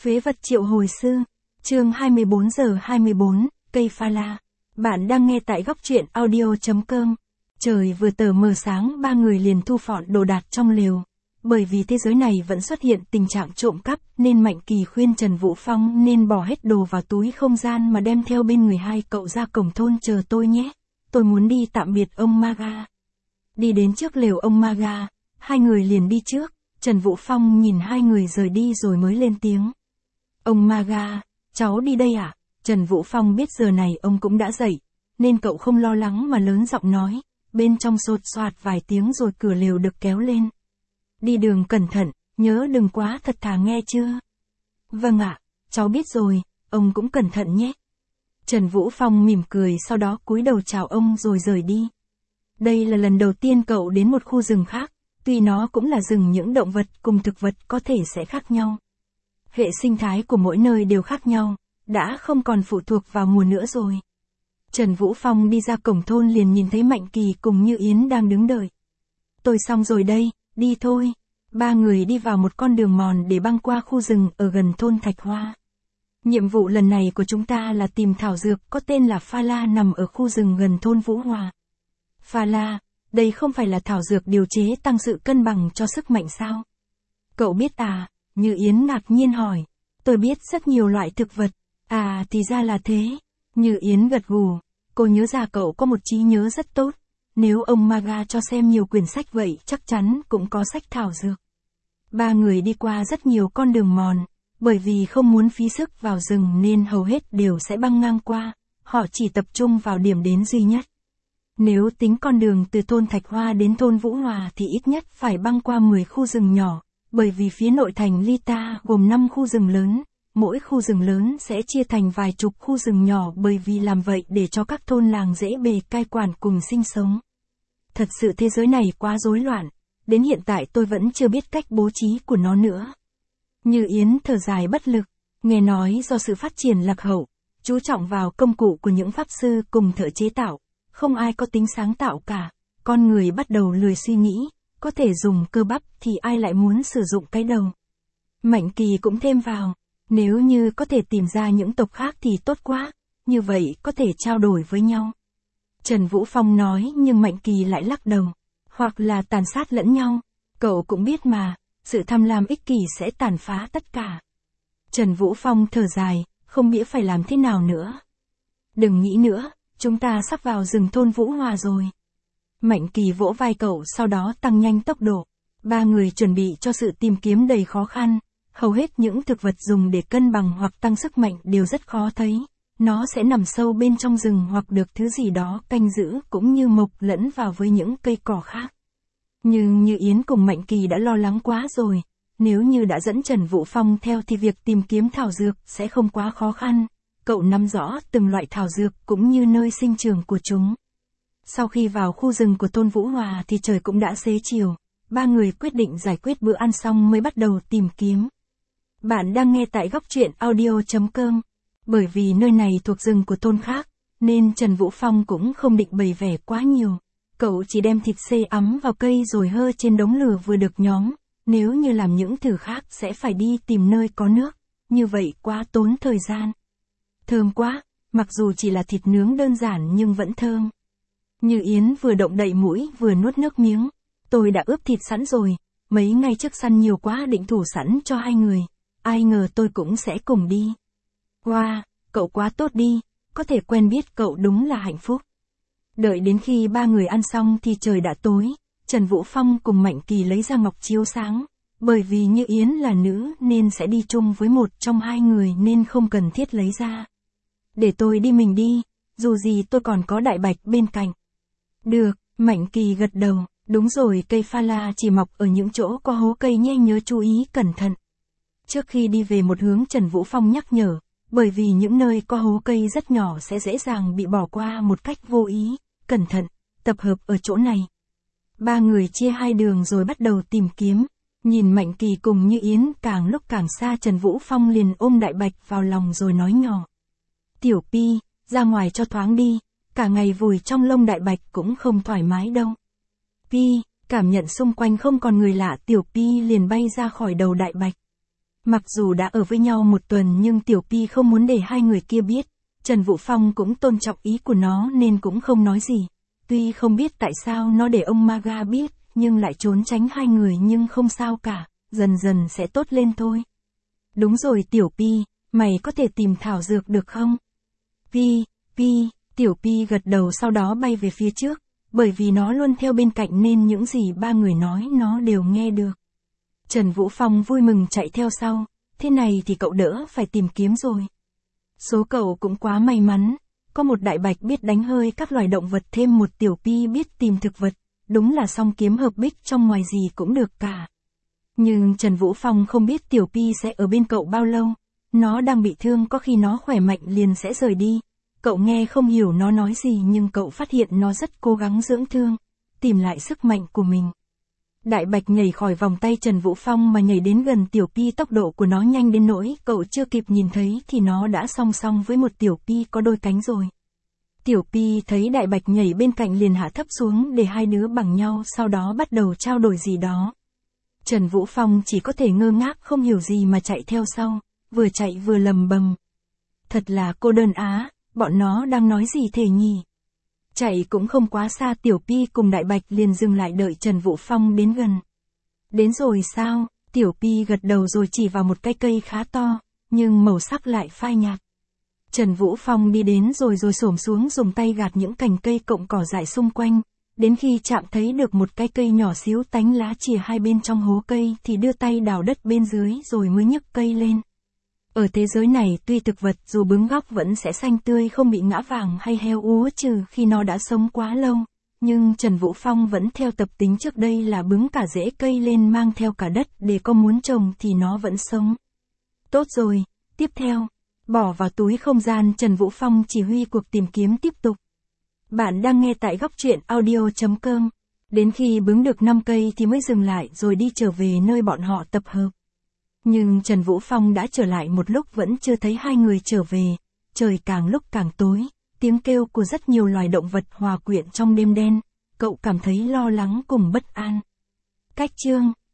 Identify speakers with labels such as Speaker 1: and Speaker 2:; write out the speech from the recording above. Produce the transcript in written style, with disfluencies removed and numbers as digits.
Speaker 1: Phế vật triệu hồi sư. Chương 24 giờ 24, cây pha la. Bạn đang nghe tại góc truyện audio.com. Trời vừa tờ mờ sáng, ba người liền thu dọn đồ đạc trong lều. Bởi vì thế giới này vẫn xuất hiện tình trạng trộm cắp, nên Mạnh Kỳ khuyên Trần Vũ Phong nên bỏ hết đồ vào túi không gian mà đem theo bên người. Hai cậu ra cổng thôn chờ tôi nhé. Tôi muốn đi tạm biệt ông Maga. Đi đến trước lều ông Maga, hai người liền đi trước. Trần Vũ Phong nhìn hai người rời đi rồi mới lên tiếng. Ông Maga, cháu đi đây à? Trần Vũ Phong biết giờ này ông cũng đã dậy, nên cậu không lo lắng mà lớn giọng nói. Bên trong sột soạt vài tiếng rồi cửa lều được kéo lên. Đi đường cẩn thận, nhớ đừng quá thật thà nghe chưa? Vâng ạ, cháu biết rồi, ông cũng cẩn thận nhé. Trần Vũ Phong mỉm cười sau đó cúi đầu chào ông rồi rời đi. Đây là lần đầu tiên cậu đến một khu rừng khác, tuy nó cũng là rừng những động vật cùng thực vật có thể sẽ khác nhau. Hệ sinh thái của mỗi nơi đều khác nhau, đã không còn phụ thuộc vào mùa nữa rồi. Trần Vũ Phong đi ra cổng thôn liền nhìn thấy Mạnh Kỳ cùng Như Yến đang đứng đợi. Tôi xong rồi đây, đi thôi. Ba người đi vào một con đường mòn để băng qua khu rừng ở gần thôn Thạch Hoa. Nhiệm vụ lần này của chúng ta là tìm thảo dược có tên là pha la nằm ở khu rừng gần thôn Vũ Hòa. Pha la, đây không phải là thảo dược điều chế tăng sự cân bằng cho sức mạnh sao? Cậu biết à? Như Yến ngạc nhiên hỏi. Tôi biết rất nhiều loại thực vật. À thì ra là thế. Như Yến gật gù. Cô nhớ ra cậu có một trí nhớ rất tốt. Nếu ông Maga cho xem nhiều quyển sách vậy chắc chắn cũng có sách thảo dược. Ba người đi qua rất nhiều con đường mòn. Bởi vì không muốn phí sức vào rừng nên hầu hết đều sẽ băng ngang qua. Họ chỉ tập trung vào điểm đến duy nhất. Nếu tính con đường từ thôn Thạch Hoa đến thôn Vũ Hòa thì ít nhất phải băng qua 10 khu rừng nhỏ. Bởi vì phía nội thành Lita gồm 5 khu rừng lớn, mỗi khu rừng lớn sẽ chia thành vài chục khu rừng nhỏ bởi vì làm vậy để cho các thôn làng dễ bề cai quản cùng sinh sống. Thật sự thế giới này quá rối loạn, đến hiện tại tôi vẫn chưa biết cách bố trí của nó nữa. Như Yến thở dài bất lực, nghe nói do sự phát triển lạc hậu, chú trọng vào công cụ của những pháp sư cùng thợ chế tạo, không ai có tính sáng tạo cả, con người bắt đầu lười suy nghĩ. Có thể dùng cơ bắp thì ai lại muốn sử dụng cái đầu. Mạnh Kỳ cũng thêm vào, nếu như có thể tìm ra những tộc khác thì tốt quá, như vậy có thể trao đổi với nhau. Trần Vũ Phong nói nhưng Mạnh Kỳ lại lắc đầu, hoặc là tàn sát lẫn nhau, cậu cũng biết mà, sự tham lam ích kỷ sẽ tàn phá tất cả. Trần Vũ Phong thở dài, không biết phải làm thế nào nữa. Đừng nghĩ nữa, chúng ta sắp vào rừng thôn Vũ Hòa rồi. Mạnh Kỳ vỗ vai cậu sau đó tăng nhanh tốc độ. Ba người chuẩn bị cho sự tìm kiếm đầy khó khăn. Hầu hết những thực vật dùng để cân bằng hoặc tăng sức mạnh đều rất khó thấy. Nó sẽ nằm sâu bên trong rừng hoặc được thứ gì đó canh giữ cũng như mộc lẫn vào với những cây cỏ khác. Nhưng Như Yến cùng Mạnh Kỳ đã lo lắng quá rồi. Nếu như đã dẫn Trần Vũ Phong theo thì việc tìm kiếm thảo dược sẽ không quá khó khăn. Cậu nắm rõ từng loại thảo dược cũng như nơi sinh trưởng của chúng. Sau khi vào khu rừng của thôn Vũ Hòa thì trời cũng đã xế chiều, ba người quyết định giải quyết bữa ăn xong mới bắt đầu tìm kiếm. Bạn đang nghe tại góc truyện audio.com. Bởi vì nơi này thuộc rừng của thôn khác, nên Trần Vũ Phong cũng không định bày vẽ quá nhiều. Cậu chỉ đem thịt xê ấm vào cây rồi hơ trên đống lửa vừa được nhóm. Nếu như làm những thứ khác sẽ phải đi tìm nơi có nước, như vậy quá tốn thời gian. Thơm quá, mặc dù chỉ là thịt nướng đơn giản nhưng vẫn thơm. Như Yến vừa động đậy mũi vừa nuốt nước miếng. Tôi đã ướp thịt sẵn rồi, mấy ngày trước săn nhiều quá định thủ sẵn cho hai người. Ai ngờ tôi cũng sẽ cùng đi. Wow, cậu quá tốt đi, có thể quen biết cậu đúng là hạnh phúc. Đợi đến khi ba người ăn xong thì trời đã tối, Trần Vũ Phong cùng Mạnh Kỳ lấy ra ngọc chiếu sáng. Bởi vì Như Yến là nữ nên sẽ đi chung với một trong hai người nên không cần thiết lấy ra. Để tôi đi mình đi, dù gì tôi còn có Đại Bạch bên cạnh. Được, Mạnh Kỳ gật đầu, đúng rồi cây pha la chỉ mọc ở những chỗ có hố cây nhé, nhớ chú ý cẩn thận. Trước khi đi về một hướng Trần Vũ Phong nhắc nhở, bởi vì những nơi có hố cây rất nhỏ sẽ dễ dàng bị bỏ qua một cách vô ý, cẩn thận, tập hợp ở chỗ này. Ba người chia hai đường rồi bắt đầu tìm kiếm, nhìn Mạnh Kỳ cùng Như Yến càng lúc càng xa Trần Vũ Phong liền ôm Đại Bạch vào lòng rồi nói nhỏ. Tiểu Pi, ra ngoài cho thoáng đi. Cả ngày vùi trong lông Đại Bạch cũng không thoải mái đâu. Pi, cảm nhận xung quanh không còn người lạ, Tiểu Pi liền bay ra khỏi đầu Đại Bạch. Mặc dù đã ở với nhau một tuần nhưng Tiểu Pi không muốn để hai người kia biết. Trần Vũ Phong cũng tôn trọng ý của nó nên cũng không nói gì. Tuy không biết tại sao nó để ông Maga biết, nhưng lại trốn tránh hai người, nhưng không sao cả, dần dần sẽ tốt lên thôi. Đúng rồi Tiểu Pi, mày có thể tìm thảo dược được không? Pi, Tiểu Pi gật đầu sau đó bay về phía trước, bởi vì nó luôn theo bên cạnh nên những gì ba người nói nó đều nghe được. Trần Vũ Phong vui mừng chạy theo sau, thế này thì cậu đỡ phải tìm kiếm rồi. Số cậu cũng quá may mắn, có một đại bạch biết đánh hơi các loài động vật thêm một Tiểu Pi biết tìm thực vật, đúng là song kiếm hợp bích, trong ngoài gì cũng được cả. Nhưng Trần Vũ Phong không biết Tiểu Pi sẽ ở bên cậu bao lâu, nó đang bị thương, có khi nó khỏe mạnh liền sẽ rời đi. Cậu nghe không hiểu nó nói gì nhưng cậu phát hiện nó rất cố gắng dưỡng thương, tìm lại sức mạnh của mình. Đại bạch nhảy khỏi vòng tay Trần Vũ Phong mà nhảy đến gần Tiểu Pi, tốc độ của nó nhanh đến nỗi cậu chưa kịp nhìn thấy thì nó đã song song với một Tiểu Pi có đôi cánh rồi. Tiểu Pi thấy đại bạch nhảy bên cạnh liền hạ thấp xuống để hai đứa bằng nhau, sau đó bắt đầu trao đổi gì đó. Trần Vũ Phong chỉ có thể ngơ ngác không hiểu gì mà chạy theo sau, vừa chạy vừa lầm bầm. Thật là cô đơn á, bọn nó đang nói gì thế nhỉ? Chạy cũng không quá xa, Tiểu Pi cùng đại bạch liền dừng lại đợi Trần Vũ Phong đến gần. Đến rồi sao? Tiểu Pi gật đầu rồi chỉ vào một cái cây khá to, nhưng màu sắc lại phai nhạt. Trần Vũ Phong đi đến rồi xổm xuống dùng tay gạt những cành cây cọng cỏ dại xung quanh, đến khi chạm thấy được một cái cây nhỏ xíu tánh lá chìa hai bên trong hố cây thì đưa tay đào đất bên dưới rồi mới nhấc cây lên. Ở thế giới này tuy thực vật dù bứng góc vẫn sẽ xanh tươi không bị ngã vàng hay heo úa trừ khi nó đã sống quá lâu, nhưng Trần Vũ Phong vẫn theo tập tính trước đây là bứng cả rễ cây lên mang theo cả đất để có muốn trồng thì nó vẫn sống. Tốt rồi, tiếp theo, bỏ vào túi không gian, Trần Vũ Phong chỉ huy cuộc tìm kiếm tiếp tục. Bạn đang nghe tại góc truyện audio.com. Đến khi bứng được 5 cây thì mới dừng lại rồi đi trở về nơi bọn họ tập hợp. Nhưng Trần Vũ Phong đã trở lại một lúc vẫn chưa thấy hai người trở về, trời càng lúc càng tối, tiếng kêu của rất nhiều loài động vật hòa quyện trong đêm đen, cậu cảm thấy lo lắng cùng bất an. Cách chương